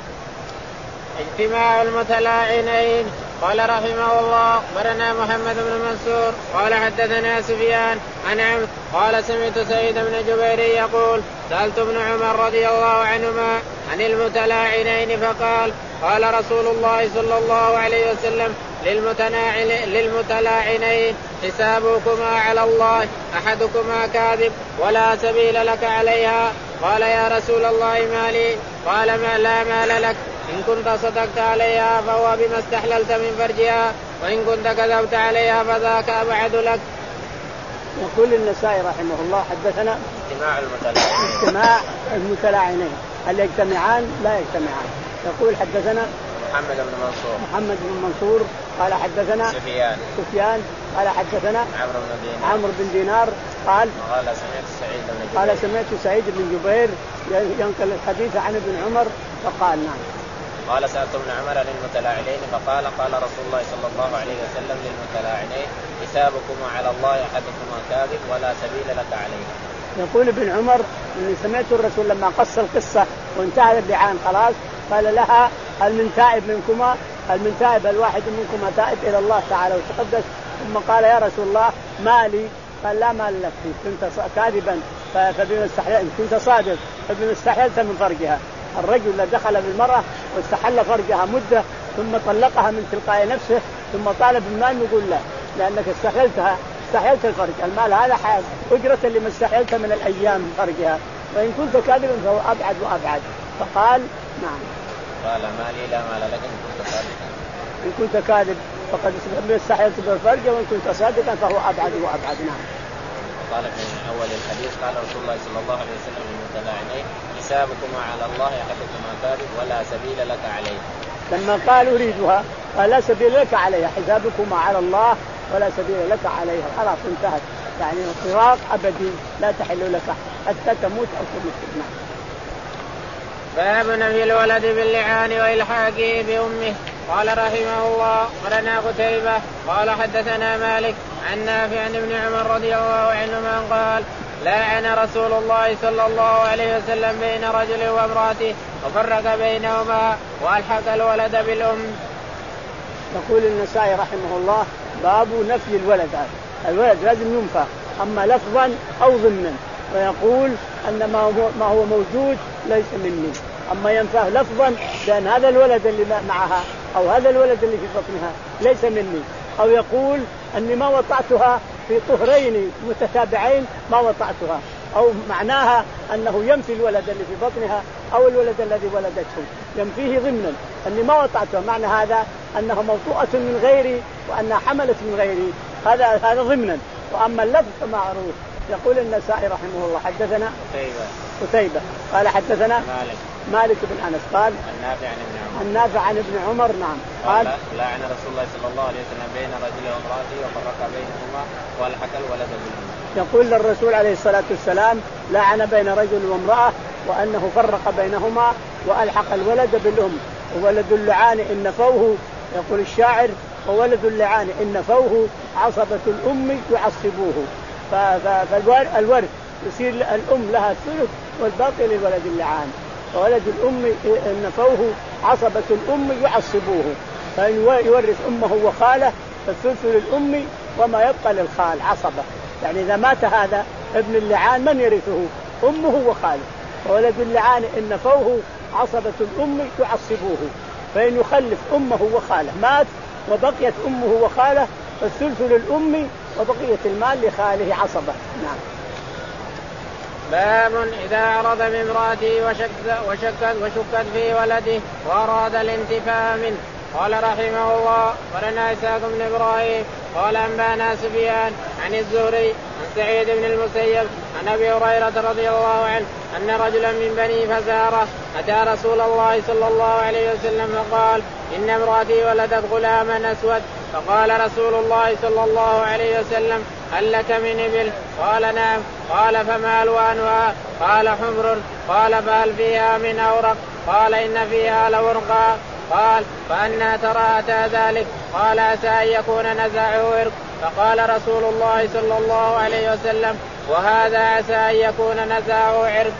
اجتماع المتلاعنين. قال رحمه الله أخبرنا محمد بن منصور قال حدثنا سفيان عن عمرو قال سمعت سعيد بن جبير يقول سألت ابن عمر رضي الله عنهما عن المتلاعنين فقال قال رسول الله صلى الله عليه وسلم للمتلاعنين حسابكما على الله أحدكما كاذب ولا سبيل لك عليها. قال يا رسول الله ما لي؟ قال ما لا مال لك إن كنت صدقت عليها فهو بما استحللت من فرجها وإن كنت كذبت عليها فذاك أبعد لك. يقول النسائي رحمه الله حدثنا اجتماع المتلاعنين. اجتماع المتلاعنين هل يجتمعان؟ لا يجتمعان. يقول حدثنا محمد بن منصور محمد بن منصور قال حدثنا سفيان سفيان قال حدثنا عمرو بن دينار عمرو بن دينار قال قال سمعت سعيد بن جبير قال سمعت سعيد بن جبير ينقل الحديث عن ابن عمر فقال نعم قال سألت ابن عمر للمتلاعنين فقال قال رسول الله صلى الله عليه وسلم للمتلاعنين حسابكما على الله أحدكما كاذب ولا سبيل لك عليه. يقول ابن عمر اني سمعت الرسول لما قص القصه وانتهى اللعان خلاص قال لها هل من تائب منكما هل من تائب الواحد منكما تائب الى الله تعالى وتقدس ثم قال يا رسول الله مالي قال لا مال لك كنت كاذبا فبما استحللت كنت صادق فبما استحللت من فرجها. الرجل اللي دخل بالمرأة واستحل فرجها مدة ثم طلقها من تلقاء نفسه ثم طالب المال نقول لا لأنك استحللتها استحللت الفرج المال هذا حال أجرة لما استحللت من الأيام من فرجها وإن كنت كاذبا فهو أبعد وأبعد. فقال نعم قال مالي لا مال لك إن كنت صادقا إن كنت كاذب فقد استحللت بالفرج وإن كنت صادقا فهو أبعد وأبعد. نعم. قال في أول الحديث قال رسول الله صلى الله عليه وسلم للمتلاعنين حسابكما على الله أحدكما كاذب ولا سبيل لك عليه. لما قال أريدها قال لا سبيل لك عليها حسابكما على الله ولا سبيل لك عليها خلاص انتهت يعني فراق أبدي لا تحل لك حتى تموت أو تموت. نعم. باب نفي الولد باللعان وإلحاقه بأمه. قال رحمه الله قرنا قتيبة قال حدثنا مالك عن نافع عن ابن عمر رضي الله عنهما قال لعن رسول الله صلى الله عليه وسلم بين رجل وامرأته وفرق بينهما وألحق الولد بالأم. يقول النسائي رحمه الله باب نفي الولد، هذا الولد لازم ينفى أما لفظا أو ضمنا، ويقول أن ما هو, ما هو موجود ليس مني، أما ينفاه لفظا لأن هذا الولد اللي معها أو هذا الولد اللي في بطنها ليس مني، أو يقول أني ما وطعتها في طهرين متتابعين ما وطعتها، أو معناها أنه ينفي الولد اللي في بطنها أو الولد الذي ولدته، ينفيه ضمنا أني ما وطعتها، معنى هذا أنها موطوءة من غيري وأنها حملت من غيري، هذا هذا ضمنا. وأما اللفظ معروف. يقول النسائي رحمه الله حدثنا قتيبة قتيبة قال حدثنا مالك مالك بن أنس قال النافع عن ابن عمر النافع عن ابن عمر نعم قال لعن رسول الله صلى الله عليه وسلم بين رجل وامرأته وفرق بينهما والحق الولد بالأم. يقول الرسول عليه الصلاة والسلام لعن بين رجل وامرأة وأنه فرق بينهما وألحق الولد بالأم، وولد اللعان إن نفوه يقول الشاعر وولد اللعان إن نفوه عصبة الأم يعصبوه، فالورث يصير الأم لها الثلث والباقي للولد اللعان، وولد الأم إن نفوه عصبة الأم يعصبوه، فإن يورث أمه وخاله فالثلث للأم وما يبقى للخال عصبة، يعني إذا مات هذا ابن اللعان من يرثه؟ أمه وخاله، وولد اللعان إن نفوه عصبة الأم يعصبوه، فإن يخلف أمه وخاله مات وبقيت أمه وخاله فالثلث للأم وبقية المال لخاله عصبة. نعم. باب إذا عرض بامرأته وشكت, وشكت, وشكت في ولده وأراد الانتفاء منه. قال رحمه الله ولنا إسحاق بن إبراهيم قال أنبانا سفيان عن الزهري عن سعيد بن المسيب عن أبي هريرة رضي الله عنه أن رجلا من بني فزارة أتى رسول الله صلى الله عليه وسلم فقال إن امرأتي ولدت غلاما أسود، فقال رسول الله صلى الله عليه وسلم هل لك من إبل؟ قال نعم. قال فما ألوانها؟ قال حمر. قال فهل فيها من أورق؟ قال إن فيها لورقا. قال فأنى ترى أتى ذلك؟ قال عسى أن يكون نزعه عرق. فقال رسول الله صلى الله عليه وسلم وهذا عسى أن يكون نزعه عرق.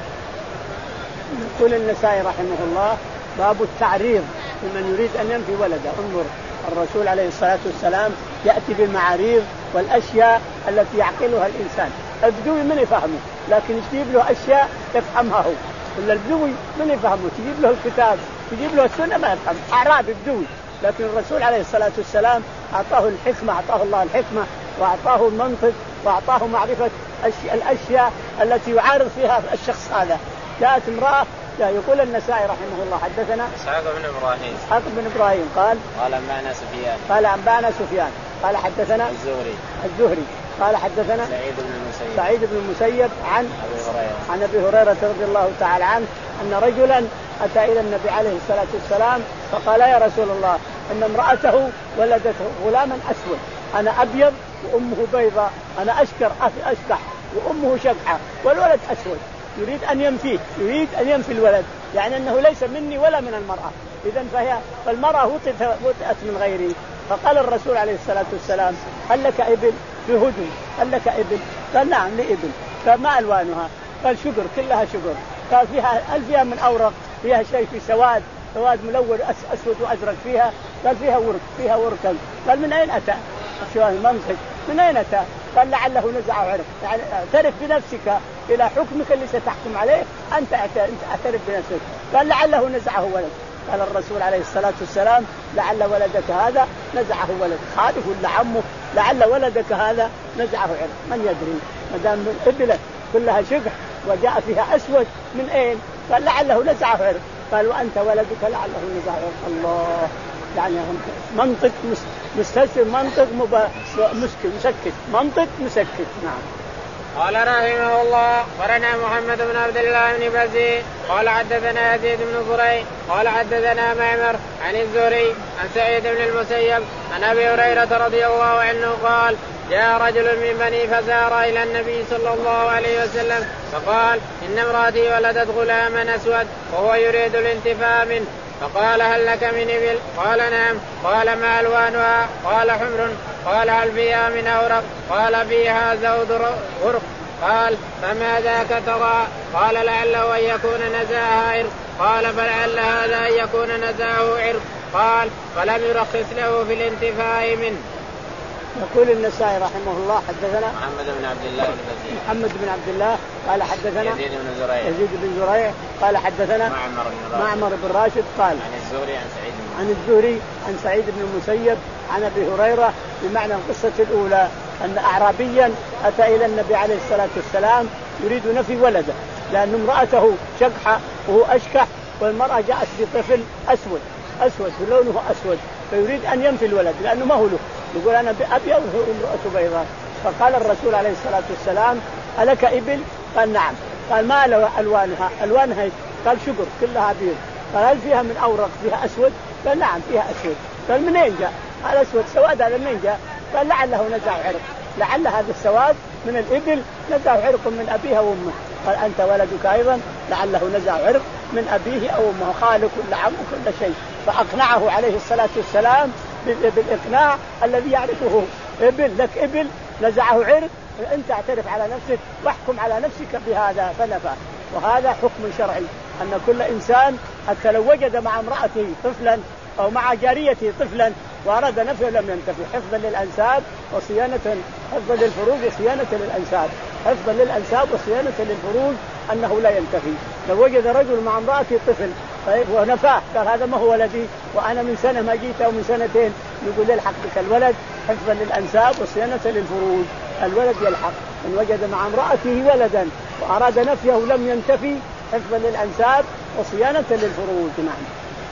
يقول النسائي رحمه الله باب التعريض لمن يريد أن ينفي ولده. انظر الرسول عليه الصلاة والسلام يأتي بالمعاريض والأشياء التي يعقلها الإنسان. البدوي من يفهمه، لكن تجيب له أشياء يفهمها هو، ولا البدوي من يفهمه تجيب له الكتاب تجيب له السنة ما يفهم، أعرابي بدوي، لكن الرسول عليه الصلاة والسلام أعطاه الحكمة، أعطاه الله الحكمة وأعطاه المنطق وأعطاه معرفة الأشياء التي يعارض فيها الشخص هذا. جاءت امرأة يقول النسائي رحمه الله حدثنا إسحاق بن إبراهيم إسحاق بن إبراهيم قال قال أنبانا سفيان قال أنبانا سفيان قال حدثنا الزهري الزهري قال حدثنا سعيد بن المسيب سعيد بن المسيب عن أبي هريرة عن أبي هريرة رضي الله تعالى عنه أن رجلا أتى إلى النبي عليه الصلاة والسلام فقال يا رسول الله إن امرأته ولدت غلاما أسود، أنا أبيض وأمه بيضاء، أنا أشكر أشكح وأمه شكحة والولد أسود، يريد أن ينفيه، يريد أن ينفي الولد، يعني أنه ليس مني ولا من المرأة، إذن فهي فالمرأة وطئت من غيري. فقال الرسول عليه الصلاة والسلام هل لك إبل؟ في هدوء هل لك إبل؟ قال نعم لي إبل. فما ألوانها؟ قال شجر كلها شجر. قال فيها هل فيها من أورق؟ فيها شيء في سواد سواد ملون أسود وأزرق فيها؟ قال فيها ورق فيها ورقا. قال من أين أتى؟ شو المنطق من أين أتى؟ قال لعله نزعه عرق، يعني اعترف بنفسك إلى حكمك اللي ستحكم عليه، أنت اعترف بنفسك. قال لعله نزعه ولد. قال الرسول عليه الصلاة والسلام لعل ولدك هذا نزعه ولد، خاله ولا عمه، لعل ولدك هذا نزعه عرق، من يدري، ما دام إبلة كلها شقح وجاء فيها أسود من أين؟ قال لعله نزعه عرق. قال وأنت ولدك لعله نزعه عرق. الله، يعني منطق مستسر، منطق مسكت مسكت، منطق مسكت. نعم. قال رحمه الله ورنا محمد بن عبد الله بن بزيد قال حدثنا يزيد بن زريع قال حدثنا معمر عن الزهري عن سعيد بن المسيب عن أبي هريرة رضي الله عنه قال جاء رجل من بني فزارة إلى النبي صلى الله عليه وسلم فقال إن امرأتي ولدت غلاما أسود وهو يريد الانتفاء منه، فقال هل لك من إبل؟ قال نعم. قال ما ألوانها؟ قال حمر. قال هل فيها من أورق؟ قال فيها زود ورق. قال فما ذاك ترى؟ قال لعله أن يكون نزاها عرق. قال فلعل هذا أن يكون نزاعه عرق. قال فلم يرخص له في الانتفاع منه. يقول النسائي رحمه الله حدثنا محمد بن عبد الله البزي محمد بن عبد الله قال حدثنا يزيد بن زريع يزيد بن زريع قال حدثنا معمر بن راشد معمر بن راشد قال عن الزهري عن سعيد عن الزهري عن سعيد بن المسيب عن ابي هريره بمعنى القصه الاولى ان اعرابيا اتى الى النبي عليه الصلاه والسلام يريد نفي ولده لان امراته شقحه وهو اشكح والمراه جاءت بطفل اسود اسود لونه اسود فيريد ان ينفي الولد لانه ما هو له يقول انا ابيض وامراته بيضاء. فقال الرسول عليه الصلاه والسلام الك ابل؟ قال نعم. قال ما الوانها؟ الوانها قال شقر كلها بيض. قال هل فيها من اورق فيها اسود؟ قال نعم فيها اسود. قال منين جاء؟ قال اسود سواد هذا منين جاء؟ قال لعله نزع عرق لعل هذا السواد من الابل نزع عرق من ابيها وامه. قال انت ولدك ايضا لعله نزع عرق من ابيه او امه خال كل عم كل شيء. فاقنعه عليه الصلاه والسلام بالاقناع الذي يعرفه ابل لك ابل نزعه عرق انت اعترف على نفسك واحكم على نفسك بهذا فنفى. وهذا حكم شرعي ان كل انسان حتى لو وجد مع امراته طفلا او مع جاريته طفلا واراد نفيه لم ينتفي حفظا للانساب وصيانه حفظا للفروج وصيانه للانساب حفظا للانساب وصيانه للفروج انه لا ينتفي. لو وجد رجل مع امراته طفل ونفاه قال هذا ما هو ولدي وانا من سنه ما جيت او من سنتين يقول يلحق بك الولد حفظا للانساب وصيانه للفروج. الولد يلحق ان وجد مع امراته ولدا واراد نفيه لم ينتفي حفظا للانساب وصيانه للفروج. نعم.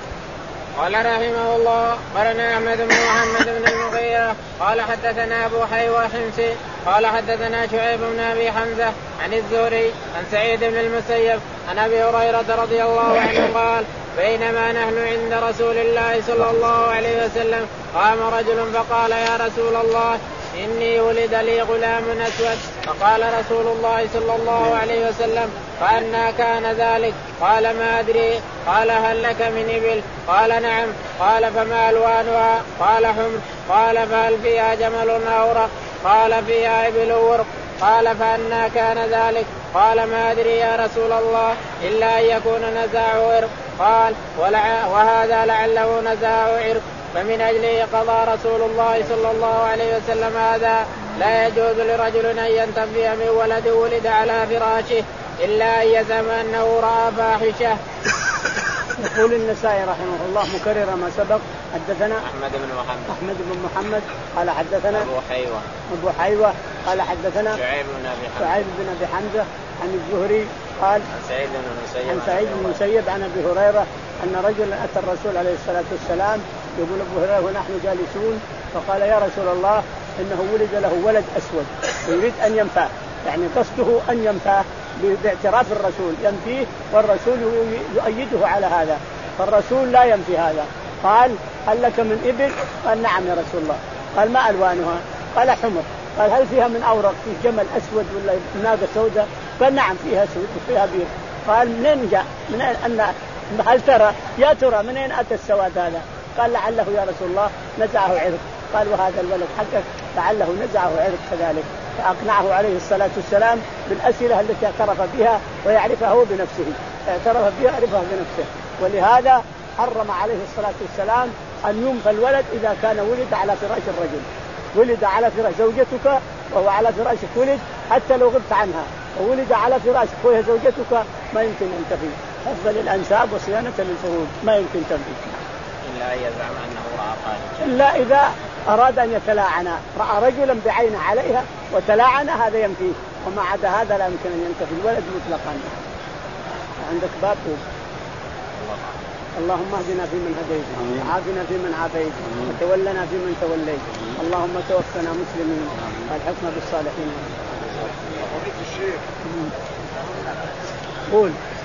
قال رحمه الله قالنا احمد بن محمد بن المغيرة قال حدثنا ابو حيوة حمصي قال حدثنا شعيب بن ابي حمزة عن الزهري عن سعيد بن المسيب عن ابي هريرة رضي الله عنه قال بينما نحن عند رسول الله صلى الله عليه وسلم قام رجل فقال يا رسول الله إني ولد لي غلام أسود. فقال رسول الله صلى الله عليه وسلم فأنى كان ذلك؟ قال ما أدري. قال هل لك من إبل؟ قال نعم. قال فما ألوانها؟ قال حمر. قال فهل فيها جمل أورق؟ قال فيها إبل ورق. قال فأنى كان ذلك؟ قال ما أدري يا رسول الله إلا أن يكون نزاع عرق. قال وهذا لعله نزاع عرق فمن أجله قضى رسول الله صلى الله عليه وسلم هذا لا يجوز لرجل أن ينتفي من ولد ولد على فراشه إلا أن يزعم أنه رأى فاحشة. يقول النسائي رحمه الله مكرر ما سبق حدثنا أحمد بن محمد أحمد بن محمد قال حدثنا أبو حيوة أبو حيوة قال حدثنا شعيب بن أبي حمزة شعيب بن أبي حمزة عن الزهري قال عن سعيد بن المسيب عن سعيد بن المسيب عن أبي هريرة أن رجلا أتى الرسول عليه الصلاة والسلام يقول أبو هريرة ونحن جالسون فقال يا رسول الله إنه ولد له ولد أسود ويريد أن ينفاه يعني قصده أن ينفاه باعتراف الرسول ينفيه والرسول يؤيده على هذا فالرسول لا ينفي هذا. قال هل لك من إبل؟ قال نعم يا رسول الله. قال ما ألوانها؟ قال حمر. قال هل فيها من أورق في جمل أسود ولا ناقة سوداء؟ قال نعم فيها سود وفيها بيض. قال منين جاء؟ من أن هل ترى يا ترى منين أتى السواد هذا؟ قال لعله يا رسول الله نزعه عرق. قال وهذا الولد حقك لعله نزعه عرق كذلك. فأقنعه عليه الصلاة والسلام بالأسئلة التي اعترف بها ويعرفها هو بنفسه اعترف بها يعرفها بنفسه. ولهذا حرم عليه الصلاة والسلام أن ينفى الولد إذا كان ولد على فراش الرجل. ولد على فراش زوجتك وهو على فراشك ولد حتى لو غبت عنها وولد على فراشك وهي زوجتك ما يمكن أن تفي حفظا للأنساب وصيانة للفروج ما يمكن تنفي إلا أن يزعم أنه رأى فاحشة إلا إذا أراد أن يتلاعن رأى رجلا بعينه عليها وتلاعن هذا ينفيه وما عدا هذا لا يمكن أن ينتفي الولد مطلقا. عندك باب اللهم اهدنا فيمن هديت وعافنا فيمن عافيت وتولنا فيمن توليت اللهم توفنا مسلمين والحقنا بالصالحين. قول